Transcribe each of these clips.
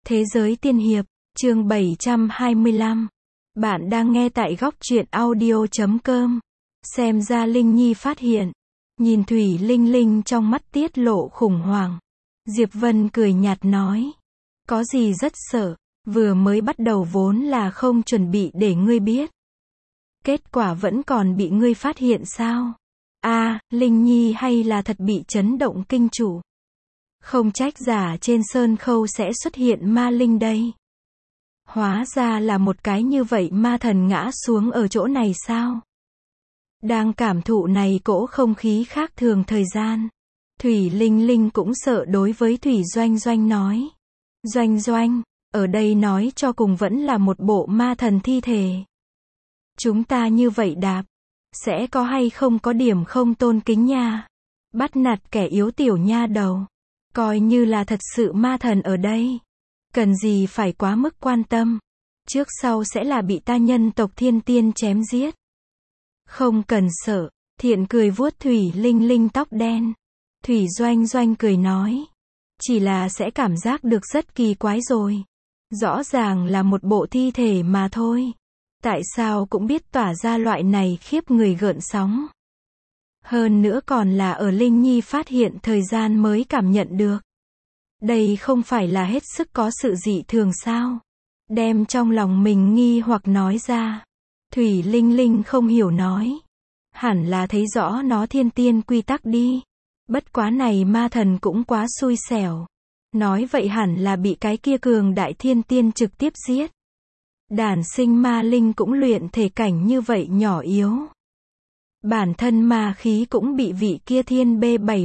Thế giới tiên hiệp, chương 725. Bạn đang nghe tại góc truyện audio.com. Xem ra Linh Nhi phát hiện. Nhìn Thủy Linh Linh trong mắt tiết lộ khủng hoảng. Diệp Vân cười nhạt nói. Có gì rất sợ, vừa mới bắt đầu vốn là không chuẩn bị để ngươi biết. Kết quả vẫn còn bị ngươi phát hiện sao? Linh Nhi hay là thật bị chấn động kinh chủ. Không trách giả trên sơn khâu sẽ xuất hiện ma linh đây. Hóa ra là một cái như vậy ma thần ngã xuống ở chỗ này sao? Đang cảm thụ này cỗ không khí khác thường thời gian. Thủy Linh Linh cũng sợ đối với Thủy Doanh Doanh nói. Doanh Doanh, ở đây nói cho cùng vẫn là một bộ ma thần thi thể. Chúng ta như vậy đạp, sẽ có hay không có điểm không tôn kính nha. Bắt nạt kẻ yếu tiểu nha đầu. Coi như là thật sự ma thần ở đây. Cần gì phải quá mức quan tâm. Trước sau sẽ là bị ta nhân tộc thiên tiên chém giết. Không cần sợ. Thiện cười vuốt Thủy Linh Linh tóc đen. Thủy Doanh Doanh cười nói. Chỉ là sẽ cảm giác được rất kỳ quái rồi. Rõ ràng là một bộ thi thể mà thôi. Tại sao cũng biết tỏa ra loại này khiếp người gợn sóng. Hơn nữa còn là ở Linh Nhi phát hiện thời gian mới cảm nhận được. Đây không phải là hết sức có sự dị thường sao? Đem trong lòng mình nghi hoặc nói ra. Thủy Linh Linh không hiểu nói. Hẳn là thấy rõ nó thiên tiên quy tắc đi. Bất quá này ma thần cũng quá xui xẻo. Nói vậy hẳn là bị cái kia cường đại thiên tiên trực tiếp giết. Đản sinh ma linh cũng luyện thể cảnh như vậy nhỏ yếu. Bản thân ma khí cũng bị vị kia thiên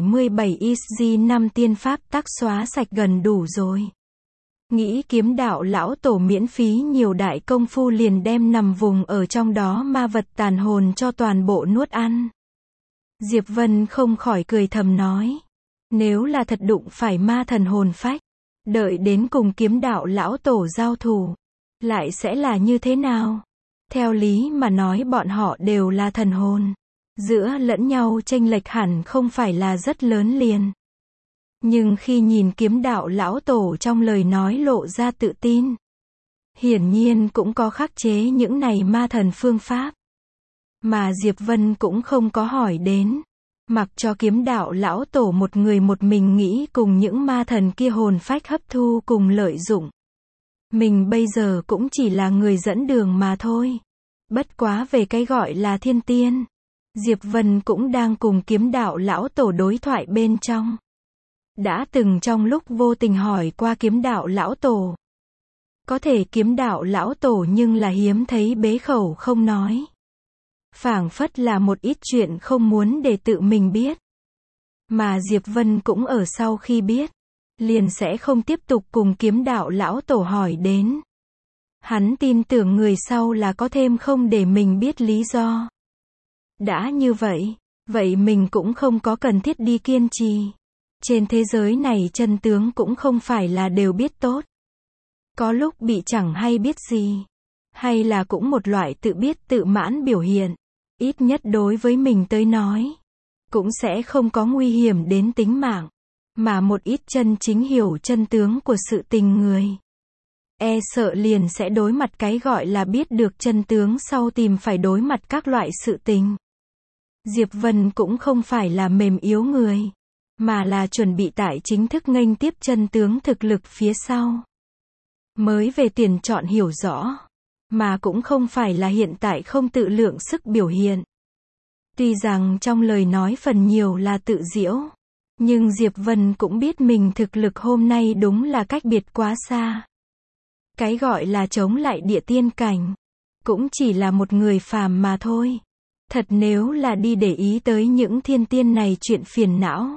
B77XG5 tiên pháp tác xóa sạch gần đủ rồi. Nghĩ kiếm đạo lão tổ miễn phí nhiều đại công phu liền đem nằm vùng ở trong đó ma vật tàn hồn cho toàn bộ nuốt ăn. Diệp Vân không khỏi cười thầm nói. Nếu là thật đụng phải ma thần hồn phách, đợi đến cùng kiếm đạo lão tổ giao thủ, lại sẽ là như thế nào? Theo lý mà nói bọn họ đều là thần hồn. Giữa lẫn nhau chênh lệch hẳn không phải là rất lớn liền. Nhưng khi nhìn kiếm đạo lão tổ trong lời nói lộ ra tự tin. Hiển nhiên cũng có khắc chế những này ma thần phương pháp. Mà Diệp Vân cũng không có hỏi đến. Mặc cho kiếm đạo lão tổ một người một mình nghĩ cùng những ma thần kia hồn phách hấp thu cùng lợi dụng. Mình bây giờ cũng chỉ là người dẫn đường mà thôi. Bất quá về cái gọi là thiên tiên. Diệp Vân cũng đang cùng kiếm đạo lão tổ đối thoại bên trong. Đã từng trong lúc vô tình hỏi qua kiếm đạo lão tổ. Có thể kiếm đạo lão tổ nhưng là hiếm thấy bế khẩu không nói. Phảng phất là một ít chuyện không muốn để tự mình biết. Mà Diệp Vân cũng ở sau khi biết. Liền sẽ không tiếp tục cùng kiếm đạo lão tổ hỏi đến. Hắn tin tưởng người sau là có thêm không để mình biết lý do. Đã như vậy, vậy mình cũng không có cần thiết đi kiên trì. Trên thế giới này chân tướng cũng không phải là đều biết tốt. Có lúc bị chẳng hay biết gì. Hay là cũng một loại tự biết tự mãn biểu hiện. Ít nhất đối với mình tới nói. Cũng sẽ không có nguy hiểm đến tính mạng. Mà một ít chân chính hiểu chân tướng của sự tình người. E sợ liền sẽ đối mặt cái gọi là biết được chân tướng sau tìm phải đối mặt các loại sự tình. Diệp Vân cũng không phải là mềm yếu người. Mà là chuẩn bị tại chính thức nghênh tiếp chân tướng thực lực phía sau. Mới về tiền chọn hiểu rõ. Mà cũng không phải là hiện tại không tự lượng sức biểu hiện. Tuy rằng trong lời nói phần nhiều là tự giễu. Nhưng Diệp Vân cũng biết mình thực lực hôm nay đúng là cách biệt quá xa. Cái gọi là chống lại địa tiên cảnh. Cũng chỉ là một người phàm mà thôi. Thật nếu là đi để ý tới những thiên tiên này chuyện phiền não.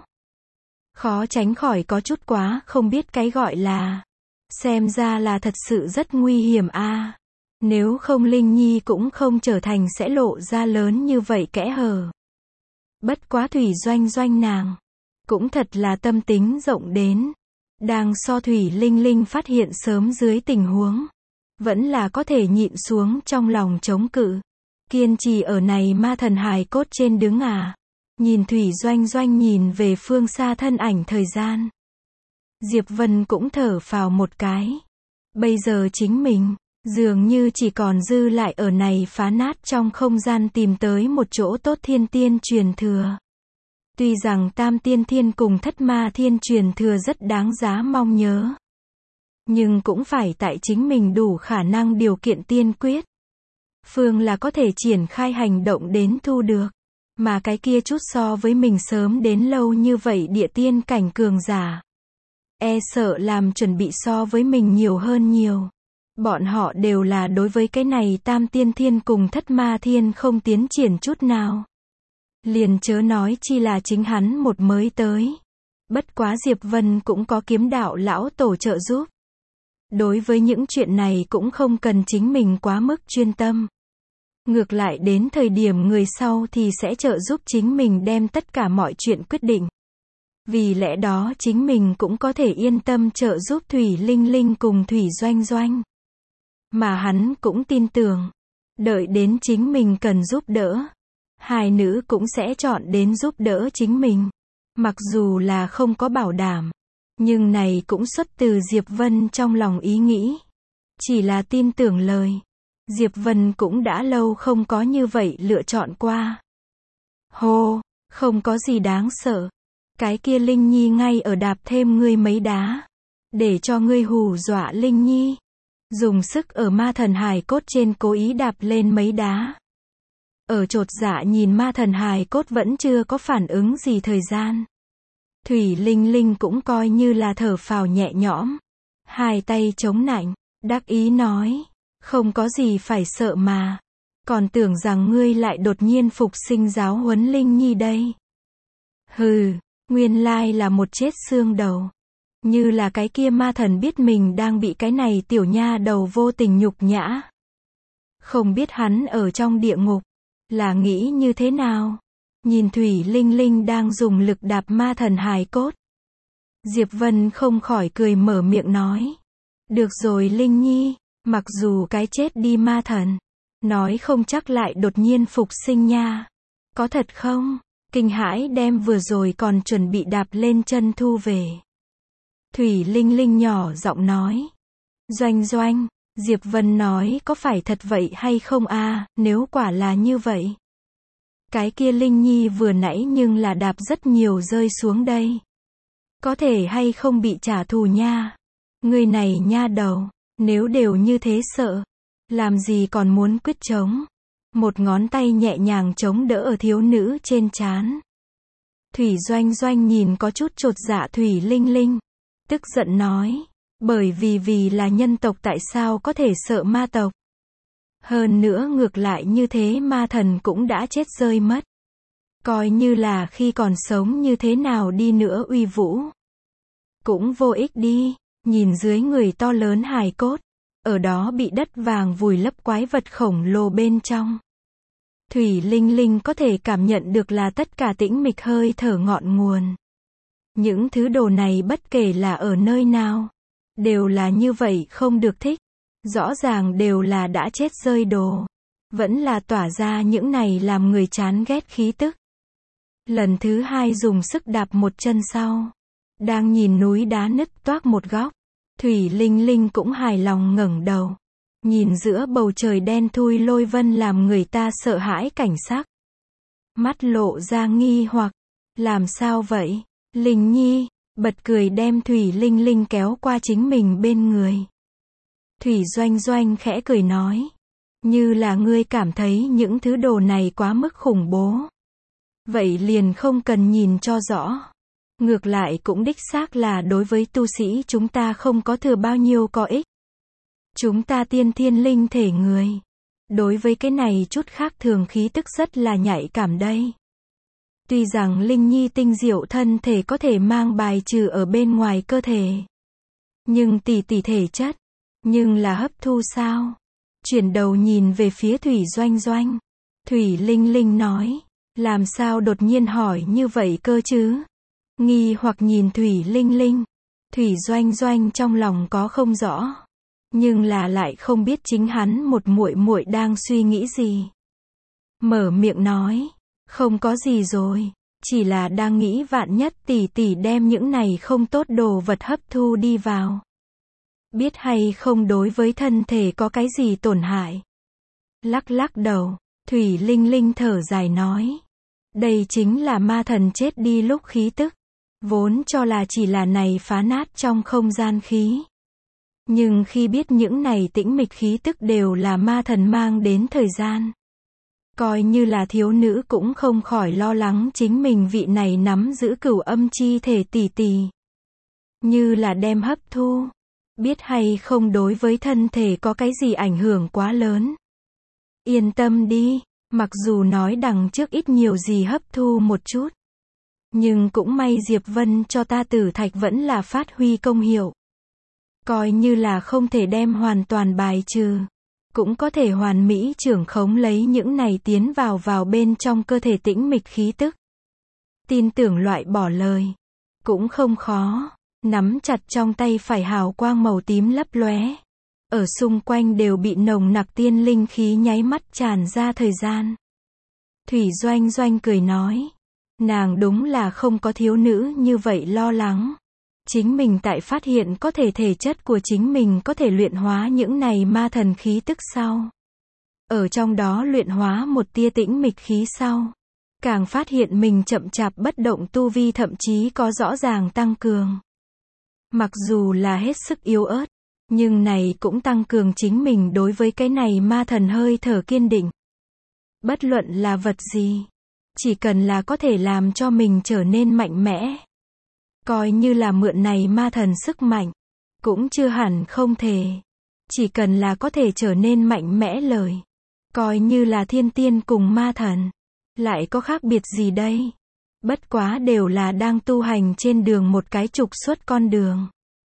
Khó tránh khỏi có chút quá không biết cái gọi là. Xem ra là thật sự rất nguy hiểm a. Nếu không Linh Nhi cũng không trở thành sẽ lộ ra lớn như vậy kẽ hở. Bất quá Thủy Doanh Doanh nàng. Cũng thật là tâm tính rộng đến. Đang so Thủy Linh Linh phát hiện sớm dưới tình huống. Vẫn là có thể nhịn xuống trong lòng chống cự. Kiên trì ở này ma thần hài cốt trên đứng à. Nhìn Thủy Doanh Doanh nhìn về phương xa thân ảnh thời gian. Diệp Vân cũng thở phào một cái. Bây giờ chính mình, dường như chỉ còn dư lại ở này phá nát trong không gian tìm tới một chỗ tốt thiên tiên truyền thừa. Tuy rằng Tam Tiên Thiên cùng Thất Ma Thiên truyền thừa rất đáng giá mong nhớ. Nhưng cũng phải tại chính mình đủ khả năng điều kiện tiên quyết. Phương là có thể triển khai hành động đến thu được. Mà cái kia chút so với mình sớm đến lâu như vậy địa tiên cảnh cường giả. E sợ làm chuẩn bị so với mình nhiều hơn nhiều. Bọn họ đều là đối với cái này Tam Tiên Thiên cùng Thất Ma Thiên không tiến triển chút nào. Liền chớ nói chi là chính hắn một mới tới. Bất quá Diệp Vân cũng có kiếm đạo lão tổ trợ giúp. Đối với những chuyện này cũng không cần chính mình quá mức chuyên tâm. Ngược lại đến thời điểm người sau thì sẽ trợ giúp chính mình đem tất cả mọi chuyện quyết định. Vì lẽ đó chính mình cũng có thể yên tâm trợ giúp Thủy Linh Linh cùng Thủy Doanh Doanh. Mà hắn cũng tin tưởng, đợi đến chính mình cần giúp đỡ, hai nữ cũng sẽ chọn đến giúp đỡ chính mình. Mặc dù là không có bảo đảm, nhưng này cũng xuất từ Diệp Vân trong lòng ý nghĩ. Chỉ là tin tưởng lời. Diệp Vân cũng đã lâu không có như vậy lựa chọn qua. Hô, không có gì đáng sợ. Cái kia Linh Nhi ngay ở đạp thêm ngươi mấy đá. Để cho ngươi hù dọa Linh Nhi. Dùng sức ở ma thần hài cốt trên cố ý đạp lên mấy đá. Ở chột dạ nhìn ma thần hài cốt vẫn chưa có phản ứng gì thời gian. Thủy Linh Linh cũng coi như là thở phào nhẹ nhõm. Hai tay chống nạnh, đắc ý nói. Không có gì phải sợ mà. Còn tưởng rằng ngươi lại đột nhiên phục sinh giáo huấn Linh Nhi đây. Hừ, nguyên lai là một chết xương đầu. Như là cái kia ma thần biết mình đang bị cái này tiểu nha đầu vô tình nhục nhã. Không biết hắn ở trong địa ngục, là nghĩ như thế nào. Nhìn Thủy Linh Linh đang dùng lực đạp ma thần hài cốt. Diệp Vân không khỏi cười mở miệng nói. Được rồi Linh Nhi. Mặc dù cái chết đi ma thần, nói không chắc lại đột nhiên phục sinh nha. Có thật không? Kinh hãi đem vừa rồi còn chuẩn bị đạp lên chân thu về. Thủy Linh Linh nhỏ giọng nói. Doanh Doanh, Diệp Vân nói có phải thật vậy hay không a? Nếu quả là như vậy. Cái kia Linh Nhi vừa nãy nhưng là đạp rất nhiều rơi xuống đây. Có thể hay không bị trả thù nha. Người này nha đầu. Nếu đều như thế sợ, làm gì còn muốn quyết chống. Một ngón tay nhẹ nhàng chống đỡ ở thiếu nữ trên trán. Thủy Doanh Doanh nhìn có chút chột dạ Thủy Linh Linh. Tức giận nói, bởi vì là nhân tộc tại sao có thể sợ ma tộc. Hơn nữa ngược lại như thế ma thần cũng đã chết rơi mất. Coi như là khi còn sống như thế nào đi nữa uy vũ. Cũng vô ích đi. Nhìn dưới người to lớn hài cốt, ở đó bị đất vàng vùi lấp quái vật khổng lồ bên trong. Thủy Linh Linh có thể cảm nhận được là tất cả tĩnh mịch hơi thở ngọn nguồn. Những thứ đồ này bất kể là ở nơi nào, đều là như vậy không được thích. Rõ ràng đều là đã chết rơi đồ. Vẫn là tỏa ra những này làm người chán ghét khí tức. Lần thứ hai dùng sức đạp một chân sau. Đang nhìn núi đá nứt toác một góc. Thủy Linh Linh cũng hài lòng ngẩng đầu. Nhìn giữa bầu trời đen thui lôi vân làm người ta sợ hãi cảnh sắc. Mắt lộ ra nghi hoặc. Làm sao vậy? Linh Nhi, bật cười đem Thủy Linh Linh kéo qua chính mình bên người. Thủy Doanh Doanh khẽ cười nói. Như là ngươi cảm thấy những thứ đồ này quá mức khủng bố. Vậy liền không cần nhìn cho rõ. Ngược lại cũng đích xác là đối với tu sĩ chúng ta không có thừa bao nhiêu có ích. Chúng ta tiên thiên linh thể người. Đối với cái này chút khác thường khí tức rất là nhạy cảm đây. Tuy rằng Linh Nhi tinh diệu thân thể có thể mang bài trừ ở bên ngoài cơ thể. Nhưng tỷ thể chất. Nhưng là hấp thu sao? Chuyển đầu nhìn về phía Thủy Doanh Doanh. Thủy Linh Linh nói. Làm sao đột nhiên hỏi như vậy cơ chứ? Nghi hoặc nhìn Thủy Linh Linh. Thủy Doanh Doanh trong lòng có không rõ. Nhưng là lại không biết chính hắn một muội muội đang suy nghĩ gì. Mở miệng nói. Không có gì rồi. Chỉ là đang nghĩ vạn nhất tỷ đem những này không tốt đồ vật hấp thu đi vào. biết hay không đối với thân thể có cái gì tổn hại. Lắc lắc đầu, Thủy Linh Linh thở dài nói. Đây chính là ma thần chết đi lúc khí tức. Vốn cho là chỉ là này phá nát trong không gian khí. Nhưng khi biết những này tĩnh mịch khí tức đều là ma thần mang đến thời gian. Coi như là thiếu nữ cũng không khỏi lo lắng chính mình vị này nắm giữ cửu âm chi thể tỷ tỷ. Như là đem hấp thu. Biết hay không đối với thân thể có cái gì ảnh hưởng quá lớn. Yên tâm đi, mặc dù nói đằng trước ít nhiều gì hấp thu một chút. Nhưng cũng may Diệp Vân cho ta tử thạch vẫn là phát huy công hiệu. Coi như là không thể đem hoàn toàn bài trừ. Cũng có thể hoàn mỹ trưởng khống lấy những này tiến vào bên trong cơ thể tĩnh mịch khí tức. Tin tưởng loại bỏ lời. Cũng không khó. Nắm chặt trong tay phải hào quang màu tím lấp lóe. Ở xung quanh đều bị nồng nặc tiên linh khí nháy mắt tràn ra thời gian. Thủy Doanh Doanh cười nói. Nàng đúng là không có thiếu nữ như vậy lo lắng. Chính mình tại phát hiện có thể thể chất của chính mình có thể luyện hóa những này ma thần khí tức sau. Ở trong đó luyện hóa một tia tĩnh mịch khí sau. Càng phát hiện mình chậm chạp bất động tu vi thậm chí có rõ ràng tăng cường. Mặc dù là hết sức yếu ớt, nhưng này cũng tăng cường chính mình đối với cái này ma thần hơi thở kiên định. Bất luận là vật gì, chỉ cần là có thể làm cho mình trở nên mạnh mẽ. Coi như là mượn này ma thần sức mạnh, cũng chưa hẳn không thể. Chỉ cần là có thể trở nên mạnh mẽ lời. Coi như là thiên tiên cùng ma thần. Lại có khác biệt gì đây? Bất quá đều là đang tu hành trên đường một cái trục xuất con đường.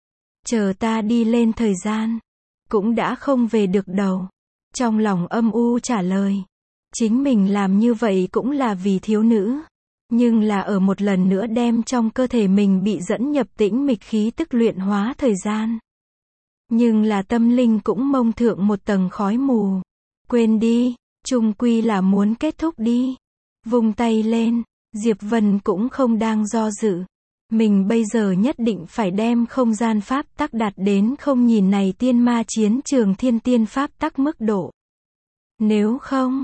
Chờ ta đi lên thời gian. Cũng đã không về được đâu. Trong lòng âm u trả lời. Chính mình làm như vậy cũng là vì thiếu nữ. Nhưng là ở một lần nữa đem trong cơ thể mình bị dẫn nhập tĩnh mịch khí tức luyện hóa thời gian. Nhưng là tâm linh cũng mông thượng một tầng khói mù. Quên đi, chung quy là muốn kết thúc đi. Vung tay lên, Diệp Vân cũng không đang do dự. Mình bây giờ nhất định phải đem không gian pháp tắc đạt đến không nhìn này tiên ma chiến trường thiên tiên pháp tắc mức độ. Nếu không,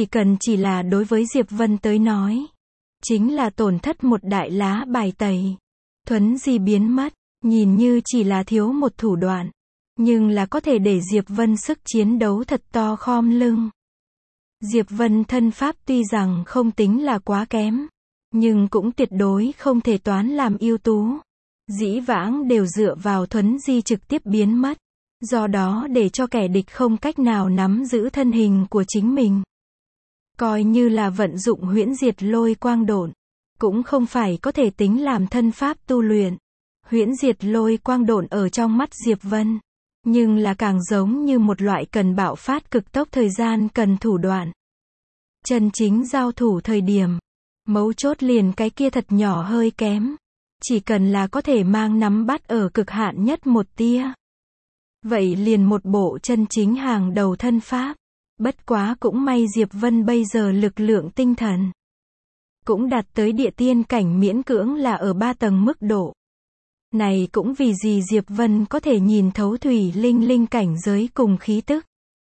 chỉ là đối với Diệp Vân tới nói. Chính là tổn thất một đại lá bài tẩy. Thuấn di biến mất, nhìn như chỉ là thiếu một thủ đoạn. Nhưng là có thể để Diệp Vân sức chiến đấu thật to khom lưng. Diệp Vân thân pháp tuy rằng không tính là quá kém. Nhưng cũng tuyệt đối không thể toán làm ưu tú. Dĩ vãng đều dựa vào thuấn di trực tiếp biến mất. Do đó để cho kẻ địch không cách nào nắm giữ thân hình của chính mình. Coi như là vận dụng huyễn diệt lôi quang độn. Cũng không phải có thể tính làm thân pháp tu luyện. Huyễn diệt lôi quang độn ở trong mắt Diệp Vân. Nhưng là càng giống như một loại cần bạo phát cực tốc thời gian cần thủ đoạn. Chân chính giao thủ thời điểm. Mấu chốt liền cái kia thật nhỏ hơi kém. Chỉ cần là có thể mang nắm bắt ở cực hạn nhất một tia. Vậy liền một bộ chân chính hàng đầu thân pháp. Bất quá cũng may Diệp Vân bây giờ lực lượng tinh thần. Cũng đạt tới địa tiên cảnh miễn cưỡng là ở 3 tầng mức độ. Này cũng vì gì Diệp Vân có thể nhìn thấu Thủy Linh Linh cảnh giới cùng khí tức.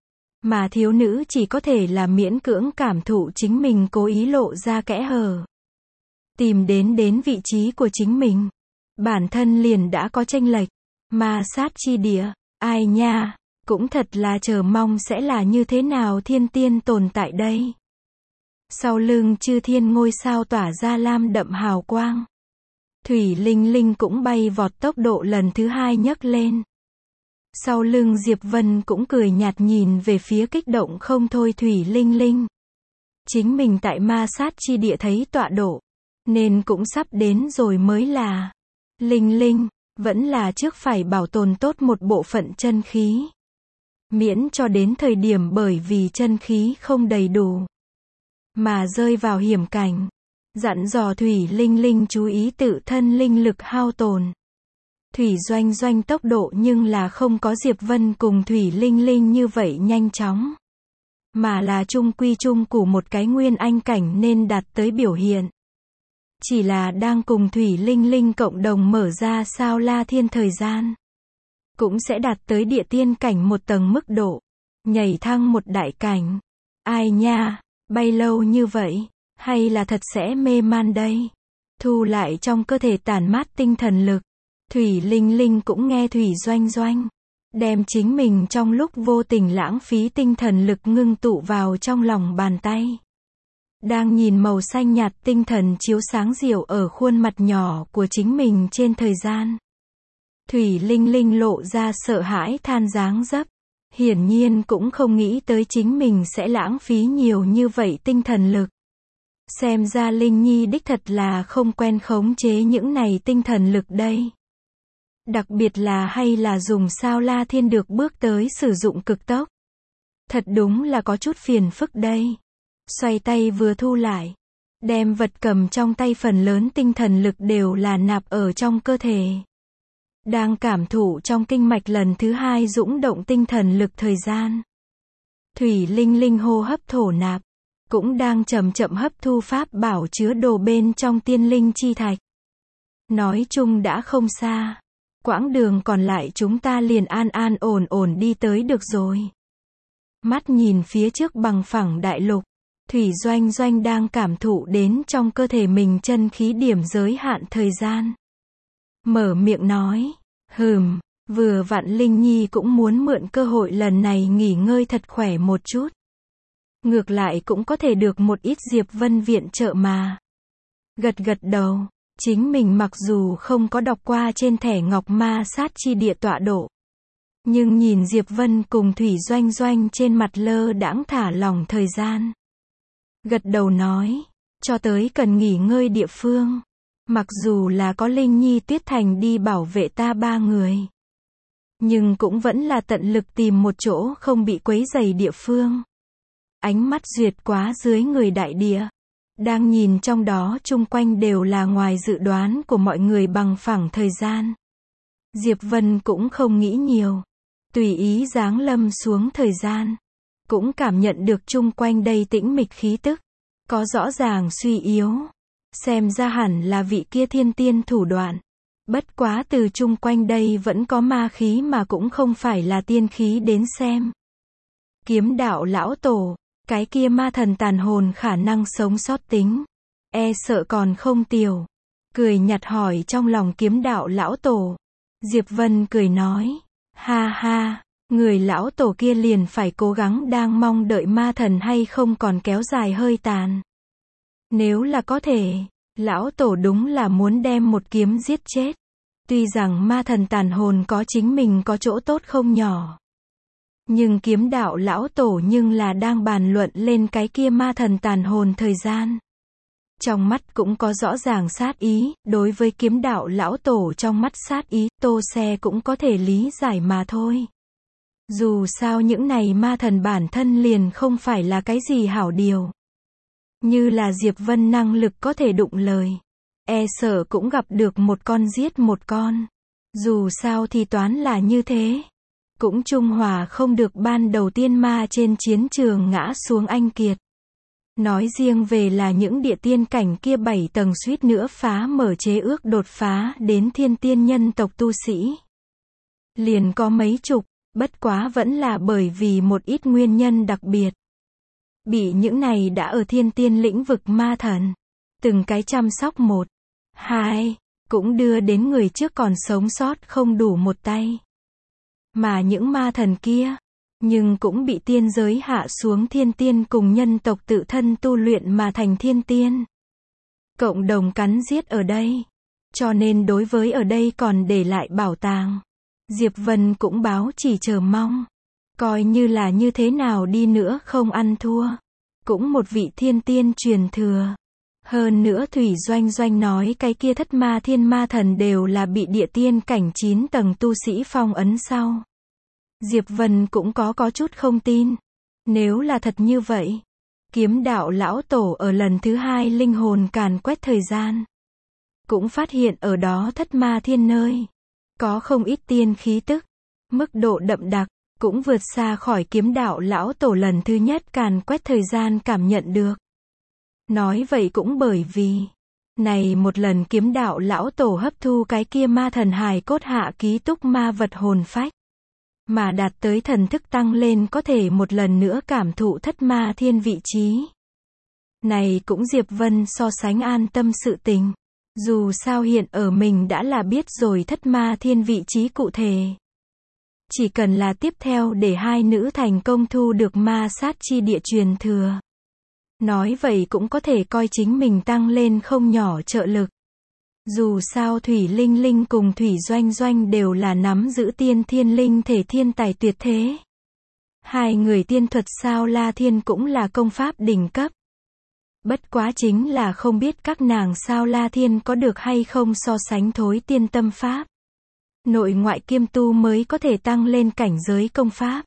Mà thiếu nữ chỉ có thể là miễn cưỡng cảm thụ chính mình cố ý lộ ra kẽ hở. Tìm đến vị trí của chính mình. Bản thân liền đã có chênh lệch. Ma sát chi địa, ai nha, cũng thật là chờ mong sẽ là như thế nào thiên tiên tồn tại đây. Sau lưng chư thiên ngôi sao tỏa ra lam đậm hào quang. Thủy Linh Linh cũng bay vọt tốc độ lần thứ 2 nhấc lên. Sau lưng Diệp Vân cũng cười nhạt nhìn về phía kích động không thôi Thủy Linh Linh. Chính mình tại ma sát chi địa thấy tọa độ. Nên cũng sắp đến rồi mới là. Linh Linh, vẫn là trước phải bảo tồn tốt một bộ phận chân khí. Miễn cho đến thời điểm bởi vì chân khí không đầy đủ. Mà rơi vào hiểm cảnh. Dặn dò Thủy Linh Linh chú ý tự thân linh lực hao tồn. Thủy Doanh Doanh tốc độ nhưng là không có Diệp Vân cùng Thủy Linh Linh như vậy nhanh chóng. Mà là trung quy trung của một cái nguyên anh cảnh nên đạt tới biểu hiện. Chỉ là đang cùng Thủy Linh Linh cộng đồng mở ra sao La Thiên thời gian. cũng sẽ đạt tới địa tiên cảnh một tầng mức độ, nhảy thăng một đại cảnh. Ai nha, bay lâu như vậy, hay là thật sẽ mê man đây? Thu lại trong cơ thể tản mát tinh thần lực. Thủy Linh Linh cũng nghe Thủy Doanh Doanh, đem chính mình trong lúc vô tình lãng phí tinh thần lực ngưng tụ vào trong lòng bàn tay. Đang nhìn màu xanh nhạt tinh thần chiếu sáng dịu ở khuôn mặt nhỏ của chính mình trên thời gian. Thủy Linh Linh lộ ra sợ hãi than dáng dấp. Hiển nhiên cũng không nghĩ tới chính mình sẽ lãng phí nhiều như vậy tinh thần lực. Xem ra Linh Nhi đích thật là không quen khống chế những này tinh thần lực đây. Đặc biệt là hay là dùng sao La Thiên được bước tới sử dụng cực tốc. Thật đúng là có chút phiền phức đây. Xoay tay vừa thu lại. Đem vật cầm trong tay phần lớn tinh thần lực đều là nạp ở trong cơ thể. Đang cảm thụ trong kinh mạch lần thứ hai dũng động tinh thần lực thời gian. Thủy Linh Linh hô hấp thổ nạp. Cũng đang chậm chậm hấp thu pháp bảo chứa đồ bên trong tiên linh chi thạch. Nói chung đã không xa. Quãng đường còn lại chúng ta liền an an ổn ổn đi tới được rồi. Mắt nhìn phía trước bằng phẳng đại lục. Thủy Doanh Doanh đang cảm thụ đến trong cơ thể mình chân khí điểm giới hạn thời gian. Mở miệng nói. Vừa vặn Linh Nhi cũng muốn mượn cơ hội lần này nghỉ ngơi thật khỏe một chút. Ngược lại cũng có thể được một ít Diệp Vân viện trợ mà. Gật gật đầu. Chính mình mặc dù không có đọc qua trên thẻ ngọc ma sát chi địa tọa độ. Nhưng nhìn Diệp Vân cùng Thủy Doanh Doanh trên mặt lơ đãng thả lỏng thời gian. Gật đầu nói. Cho tới cần nghỉ ngơi địa phương. Mặc dù là có Linh Nhi Tuyết Thành đi bảo vệ ta ba người. Nhưng cũng vẫn là tận lực tìm một chỗ không bị quấy rầy địa phương. Ánh mắt duyệt quá dưới người đại địa. Đang nhìn trong đó chung quanh đều là ngoài dự đoán của mọi người bằng phẳng thời gian. Diệp Vân cũng không nghĩ nhiều. Tùy ý giáng lâm xuống thời gian. Cũng cảm nhận được chung quanh đây tĩnh mịch khí tức. Có rõ ràng suy yếu. Xem ra hẳn là vị kia thiên tiên thủ đoạn. Bất quá từ chung quanh đây vẫn có ma khí mà cũng không phải là tiên khí đến xem. Kiếm đạo lão tổ. Cái kia ma thần tàn hồn khả năng sống sót tính. E sợ còn không tiểu. Cười nhạt hỏi trong lòng kiếm đạo lão tổ. Diệp Vân cười nói. Ha ha, người lão tổ kia liền phải cố gắng đang mong đợi ma thần hay không còn kéo dài hơi tàn. Nếu là có thể, lão tổ đúng là muốn đem một kiếm giết chết. Tuy rằng ma thần tàn hồn có chính mình có chỗ tốt không nhỏ. Nhưng kiếm đạo lão tổ nhưng là đang bàn luận lên cái kia ma thần tàn hồn thời gian. Trong mắt cũng có rõ ràng sát ý, đối với kiếm đạo lão tổ trong mắt sát ý, Tô Xe cũng có thể lý giải mà thôi. Dù sao những này ma thần bản thân liền không phải là cái gì hảo điều. Như là Diệp Vân năng lực có thể đụng lời. E sợ cũng gặp được một con giết một con. Dù sao thì toán là như thế. Cũng trung hòa không được ban đầu tiên ma trên chiến trường ngã xuống anh kiệt. Nói riêng về là những địa tiên cảnh kia 7 tầng suýt nữa phá mở chế ước đột phá đến thiên tiên nhân tộc tu sĩ. Liền có mấy chục, bất quá vẫn là bởi vì một ít nguyên nhân đặc biệt. Bị những này đã ở thiên tiên lĩnh vực ma thần. Từng cái chăm sóc một, hai, cũng đưa đến người trước còn sống sót không đủ một tay. Mà những ma thần kia, nhưng cũng bị tiên giới hạ xuống thiên tiên cùng nhân tộc tự thân tu luyện mà thành thiên tiên. Cộng đồng cắn giết ở đây. Cho nên đối với ở đây còn để lại bảo tàng. Diệp Vân cũng báo chỉ chờ mong. Coi như là như thế nào đi nữa không ăn thua. Cũng một vị thiên tiên truyền thừa. Hơn nữa Thủy Doanh Doanh nói cái kia thất ma thiên ma thần đều là bị địa tiên cảnh 9 tầng tu sĩ phong ấn sau. Diệp Vân cũng có chút không tin. Nếu là thật như vậy, kiếm đạo lão tổ ở lần thứ 2 linh hồn càn quét thời gian. Cũng phát hiện ở đó thất ma thiên nơi. Có không ít tiên khí tức. Mức độ đậm đặc, cũng vượt xa khỏi kiếm đạo lão tổ lần thứ nhất càn quét thời gian cảm nhận được. Nói vậy cũng bởi vì, Này một lần kiếm đạo lão tổ hấp thu cái kia ma thần hài cốt hạ ký túc ma vật hồn phách, mà đạt tới thần thức tăng lên có thể một lần nữa cảm thụ thất ma thiên vị trí. Này cũng Diệp Vân so sánh an tâm sự tình. Dù sao hiện ở mình đã là biết rồi thất ma thiên vị trí cụ thể. Chỉ cần là tiếp theo để hai nữ thành công thu được ma sát chi địa truyền thừa. Nói vậy cũng có thể coi chính mình tăng lên không nhỏ trợ lực. Dù sao Thủy Linh Linh cùng Thủy Doanh Doanh đều là nắm giữ tiên thiên linh thể thiên tài tuyệt thế. Hai người tiên thuật sao La Thiên cũng là công pháp đỉnh cấp. Bất quá chính là không biết các nàng sao La Thiên có được hay không so sánh thối tiên tâm pháp. Nội ngoại kiêm tu mới có thể tăng lên cảnh giới công pháp.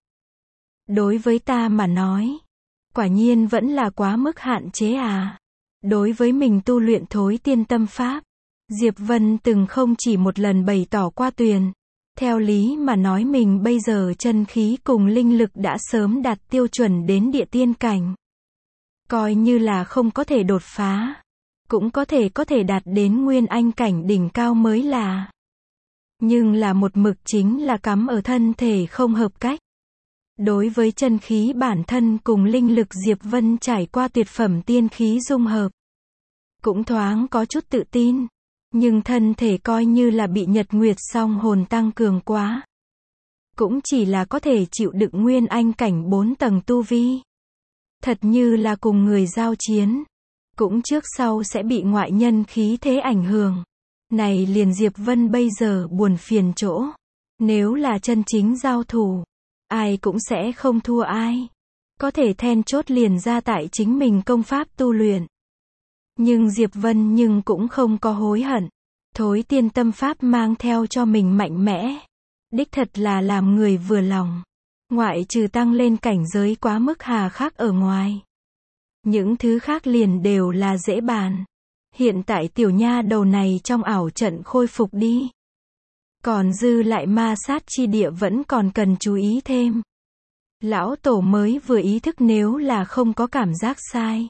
Đối với ta mà nói, quả nhiên vẫn là quá mức hạn chế à. Đối với mình tu luyện thối tiên tâm pháp, Diệp Vân từng không chỉ một lần bày tỏ qua tuyền. Theo lý mà nói mình bây giờ chân khí cùng linh lực đã sớm đạt tiêu chuẩn đến địa tiên cảnh. Coi như là không có thể đột phá, cũng có thể đạt đến nguyên anh cảnh đỉnh cao mới là. Nhưng là một mực chính là cắm ở thân thể không hợp cách. Đối với chân khí bản thân cùng linh lực Diệp Vân trải qua tuyệt phẩm tiên khí dung hợp. Cũng thoáng có chút tự tin. Nhưng thân thể coi như là bị nhật nguyệt song hồn tăng cường quá. Cũng chỉ là có thể chịu đựng nguyên anh cảnh 4 tầng tu vi. Thật như là cùng người giao chiến. Cũng trước sau sẽ bị ngoại nhân khí thế ảnh hưởng. Này liền Diệp Vân bây giờ buồn phiền chỗ. Nếu là chân chính giao thủ, ai cũng sẽ không thua ai. Có thể then chốt liền ra tại chính mình công pháp tu luyện. Nhưng Diệp Vân nhưng cũng không có hối hận. Thối tiên tâm pháp mang theo cho mình mạnh mẽ. Đích thật là làm người vừa lòng. Ngoại trừ tăng lên cảnh giới quá mức hà khắc ở ngoài. Những thứ khác liền đều là dễ bàn. Hiện tại tiểu nha đầu này trong ảo trận khôi phục đi. Còn dư lại ma sát chi địa vẫn còn cần chú ý thêm. Lão tổ mới vừa ý thức nếu là không có cảm giác sai.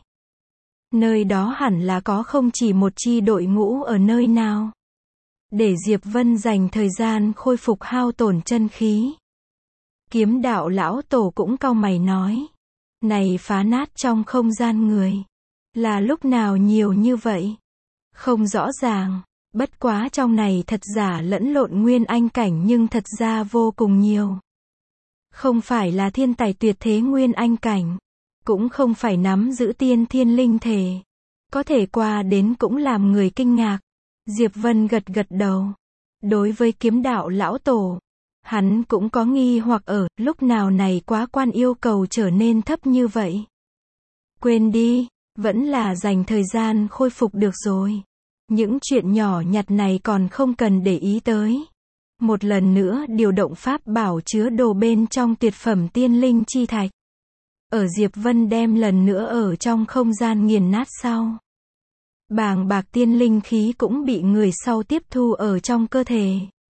Nơi đó hẳn là có không chỉ một chi đội ngũ ở nơi nào. Để Diệp Vân dành thời gian khôi phục hao tổn chân khí. Kiếm đạo lão tổ cũng cau mày nói. Này phá nát trong không gian người. Là lúc nào nhiều như vậy? Không rõ ràng. Bất quá trong này thật giả lẫn lộn nguyên anh cảnh nhưng thật ra vô cùng nhiều. Không phải là thiên tài tuyệt thế nguyên anh cảnh. Cũng không phải nắm giữ tiên thiên linh thể. Có thể qua đến cũng làm người kinh ngạc. Diệp Vân gật gật đầu. Đối với kiếm đạo lão tổ, hắn cũng có nghi hoặc ở lúc nào này quá quan yêu cầu trở nên thấp như vậy. Quên đi, vẫn là dành thời gian khôi phục được rồi. Những chuyện nhỏ nhặt này còn không cần để ý tới. Một lần nữa điều động pháp bảo chứa đồ bên trong tuyệt phẩm tiên linh chi thạch. Ở Diệp Vân đem lần nữa ở trong không gian nghiền nát sau. Bàng bạc tiên linh khí cũng bị người sau tiếp thu ở trong cơ thể.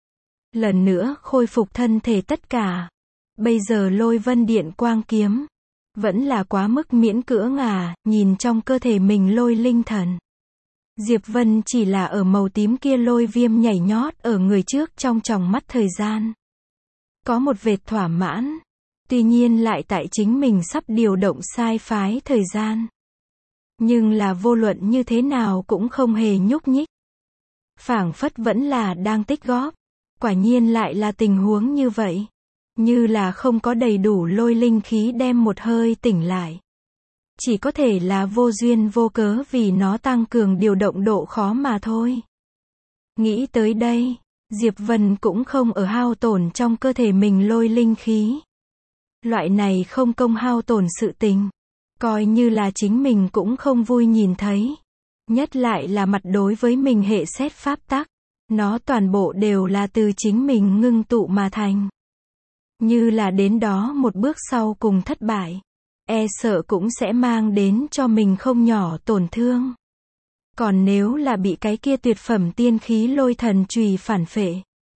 Lần nữa khôi phục thân thể tất cả. Bây giờ Lôi Vân Điện quang kiếm. Vẫn là quá mức miễn cưỡng à, nhìn trong cơ thể mình lôi linh thần. Diệp Vân chỉ là ở màu tím kia lôi viêm nhảy nhót ở người trước trong tròng mắt thời gian. Có một vệt thỏa mãn. Tuy nhiên lại tại chính mình sắp điều động sai phái thời gian. Nhưng là vô luận như thế nào cũng không hề nhúc nhích. Phảng phất vẫn là đang tích góp. Quả nhiên lại là tình huống như vậy. Như là không có đầy đủ lôi linh khí đem một hơi tỉnh lại. Chỉ có thể là vô duyên vô cớ vì nó tăng cường điều động độ khó mà thôi. Nghĩ tới đây, Diệp Vân cũng không ở hao tổn trong cơ thể mình lôi linh khí. Loại này không công hao tổn sự tình. Coi như là chính mình cũng không vui nhìn thấy. Nhất lại là mặt đối với mình hệ xét pháp tắc. Nó toàn bộ đều là từ chính mình ngưng tụ mà thành. Như là đến đó một bước sau cùng thất bại. E sợ cũng sẽ mang đến cho mình không nhỏ tổn thương. Còn nếu là bị cái kia tuyệt phẩm tiên khí lôi thần chùy phản phệ.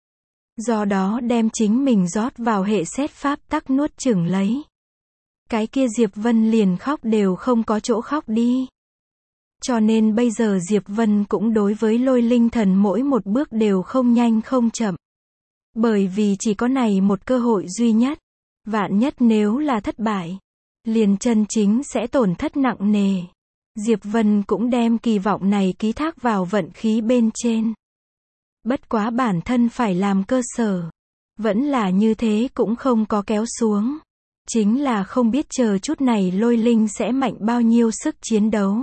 Do đó đem chính mình rót vào hệ xét pháp tắc nuốt chửng lấy. Cái kia Diệp Vân liền khóc đều không có chỗ khóc đi. Cho nên bây giờ Diệp Vân cũng đối với lôi linh thần mỗi một bước đều không nhanh không chậm. Bởi vì chỉ có này một cơ hội duy nhất. Vạn nhất nếu là thất bại, liền chân chính sẽ tổn thất nặng nề. Diệp Vân cũng đem kỳ vọng này ký thác vào vận khí bên trên. Bất quá bản thân phải làm cơ sở. Vẫn là như thế cũng không có kéo xuống. Chính là không biết chờ chút này lôi linh sẽ mạnh bao nhiêu sức chiến đấu.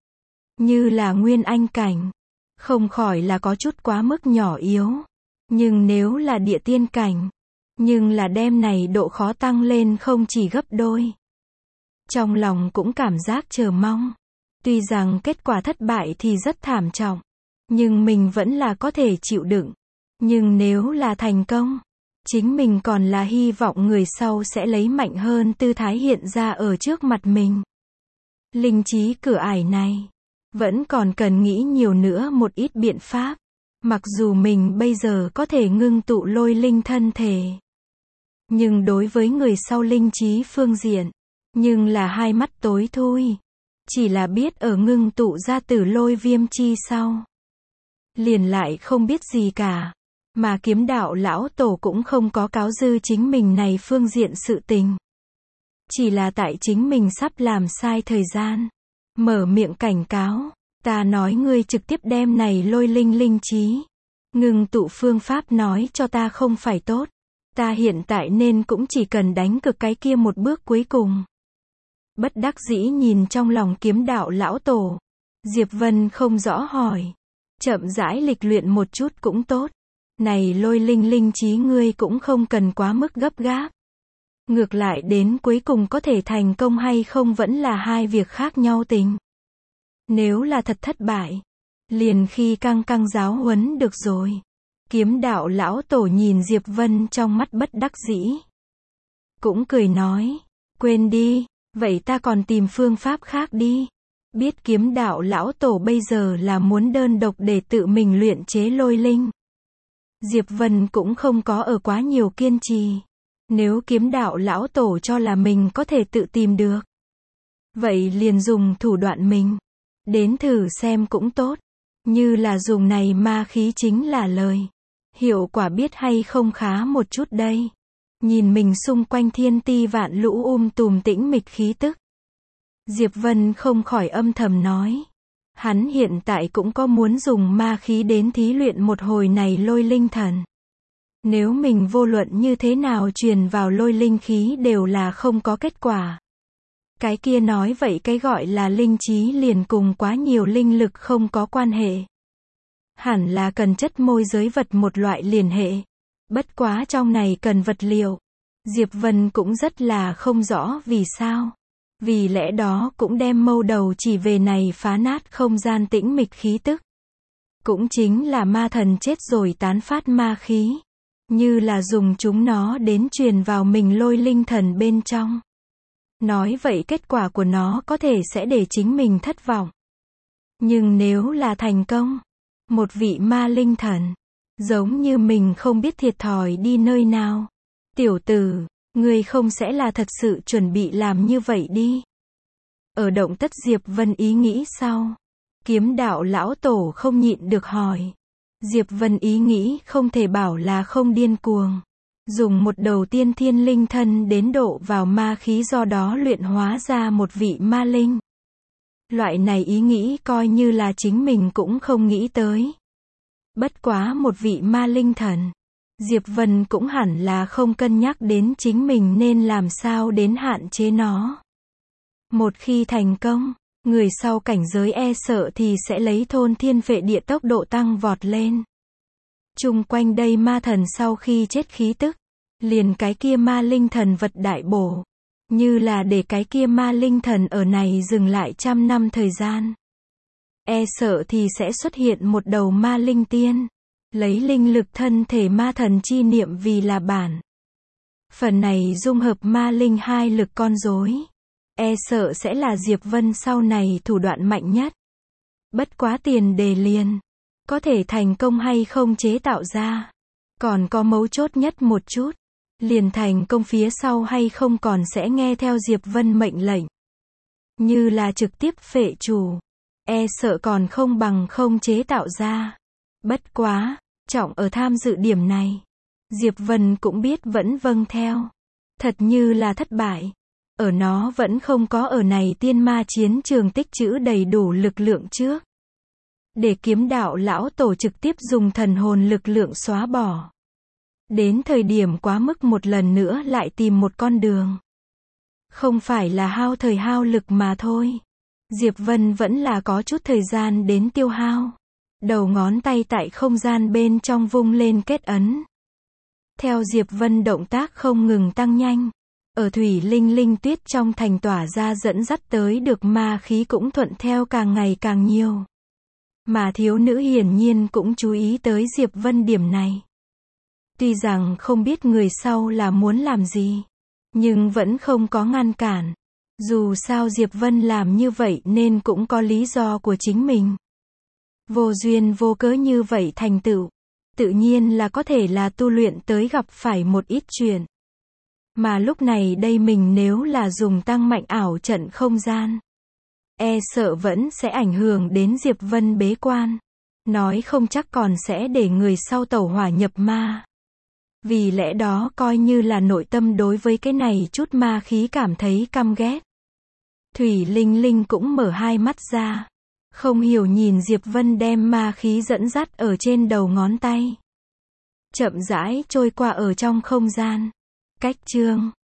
Như là nguyên anh cảnh. Không khỏi là có chút quá mức nhỏ yếu. Nhưng nếu là địa tiên cảnh. Nhưng là đem này độ khó tăng lên không chỉ gấp đôi. Trong lòng cũng cảm giác chờ mong. Tuy rằng kết quả thất bại thì rất thảm trọng. Nhưng mình vẫn là có thể chịu đựng. Nhưng nếu là thành công, chính mình còn là hy vọng người sau sẽ lấy mạnh hơn tư thái hiện ra ở trước mặt mình. Linh trí cửa ải này, vẫn còn cần nghĩ nhiều nữa một ít biện pháp. Mặc dù mình bây giờ có thể ngưng tụ lôi linh thân thể. Nhưng đối với người sau linh trí phương diện, nhưng là hai mắt tối thui. Chỉ là biết ở ngưng tụ ra tử lôi viêm chi sau. Liền lại không biết gì cả. Mà kiếm đạo lão tổ cũng không có cáo dư chính mình này phương diện sự tình. Chỉ là tại chính mình sắp làm sai thời gian. Mở miệng cảnh cáo. Ta nói ngươi trực tiếp đem này lôi linh linh trí. Ngưng tụ phương pháp nói cho ta không phải tốt. Ta hiện tại nên cũng chỉ cần đánh cực cái kia một bước cuối cùng. Bất đắc dĩ nhìn trong lòng kiếm đạo lão tổ. Diệp Vân không rõ hỏi. Chậm rãi lịch luyện một chút cũng tốt. Này lôi linh linh trí ngươi cũng không cần quá mức gấp gáp. Ngược lại đến cuối cùng có thể thành công hay không vẫn là hai việc khác nhau tình. Nếu là thật thất bại, liền khi căng căng giáo huấn được rồi. Kiếm đạo lão tổ nhìn Diệp Vân trong mắt bất đắc dĩ. Cũng cười nói, quên đi, vậy ta còn tìm phương pháp khác đi. Biết kiếm đạo lão tổ bây giờ là muốn đơn độc để tự mình luyện chế lôi linh. Diệp Vân cũng không có ở quá nhiều kiên trì. Nếu kiếm đạo lão tổ cho là mình có thể tự tìm được, vậy liền dùng thủ đoạn mình. Đến thử xem cũng tốt. Như là dùng này ma khí chính là lời. Hiệu quả biết hay không khá một chút đây. Nhìn mình xung quanh thiên ti vạn lũ tùm tĩnh mịch khí tức. Diệp Vân không khỏi âm thầm nói. Hắn hiện tại cũng có muốn dùng ma khí đến thí luyện một hồi này lôi linh thần. Nếu mình vô luận như thế nào truyền vào lôi linh khí đều là không có kết quả. Cái kia nói vậy cái gọi là linh trí liền cùng quá nhiều linh lực không có quan hệ. Hẳn là cần chất môi giới vật một loại liên hệ. Bất quá trong này cần vật liệu. Diệp Vân cũng rất là không rõ vì sao. Vì lẽ đó cũng đem mâu đầu chỉ về này phá nát không gian tĩnh mịch khí tức. Cũng chính là ma thần chết rồi tán phát ma khí. Như là dùng chúng nó đến truyền vào mình lôi linh thần bên trong. Nói vậy kết quả của nó có thể sẽ để chính mình thất vọng. Nhưng nếu là thành công, một vị ma linh thần, giống như mình không biết thiệt thòi đi nơi nào. Tiểu tử, ngươi không sẽ là thật sự chuẩn bị làm như vậy đi. Ở động tất Diệp Vân ý nghĩ sau. Kiếm đạo lão tổ không nhịn được hỏi. Diệp Vân ý nghĩ không thể bảo là không điên cuồng. Dùng một đầu tiên thiên linh thân đến độ vào ma khí do đó luyện hóa ra một vị ma linh. Loại này ý nghĩ coi như là chính mình cũng không nghĩ tới. Bất quá một vị ma linh thần. Diệp Vân cũng hẳn là không cân nhắc đến chính mình nên làm sao đến hạn chế nó. Một khi thành công, người sau cảnh giới e sợ thì sẽ lấy thôn thiên phệ địa tốc độ tăng vọt lên. Chung quanh đây ma thần sau khi chết khí tức, liền cái kia ma linh thần vật đại bổ. Như là để cái kia ma linh thần ở này dừng lại 100 năm thời gian. E sợ thì sẽ xuất hiện một đầu ma linh tiên. Lấy linh lực thân thể ma thần chi niệm vì là bản. Phần này dung hợp ma linh hai lực con rối. E sợ sẽ là Diệp Vân sau này thủ đoạn mạnh nhất. Bất quá tiền đề liền. Có thể thành công hay không chế tạo ra. Còn có mấu chốt nhất một chút. Liền thành công phía sau hay không còn sẽ nghe theo Diệp Vân mệnh lệnh. Như là trực tiếp phệ chủ. e sợ còn không bằng không chế tạo ra. Bất quá, trọng ở tham dự điểm này. Diệp Vân cũng biết vẫn vâng theo. Thật như là thất bại. Ở nó vẫn không có ở này tiên ma chiến trường tích trữ đầy đủ lực lượng trước. Để kiếm đạo lão tổ trực tiếp dùng thần hồn lực lượng xóa bỏ. Đến thời điểm quá mức một lần nữa lại tìm một con đường. Không phải là hao thời hao lực mà thôi. Diệp Vân vẫn là có chút thời gian đến tiêu hao. Đầu ngón tay tại không gian bên trong vung lên kết ấn. Theo Diệp Vân động tác không ngừng tăng nhanh. Ở thủy linh linh tuyết trong thành tỏa ra dẫn dắt tới được ma khí cũng thuận theo càng ngày càng nhiều. Mà thiếu nữ hiển nhiên cũng chú ý tới Diệp Vân điểm này. Tuy rằng không biết người sau là muốn làm gì, nhưng vẫn không có ngăn cản. Dù sao Diệp Vân làm như vậy nên cũng có lý do của chính mình. Vô duyên vô cớ như vậy thành tựu, tự nhiên là có thể là tu luyện tới gặp phải một ít chuyện. Mà lúc này đây mình nếu là dùng tăng mạnh ảo trận không gian, e sợ vẫn sẽ ảnh hưởng đến Diệp Vân bế quan. Nói không chắc còn sẽ để người sau tẩu hỏa nhập ma. Vì lẽ đó coi như là nội tâm đối với cái này chút ma khí cảm thấy căm ghét. Thủy Linh Linh cũng mở hai mắt ra. Không hiểu nhìn Diệp Vân đem ma khí dẫn dắt ở trên đầu ngón tay. Chậm rãi trôi qua ở trong không gian. Cách chương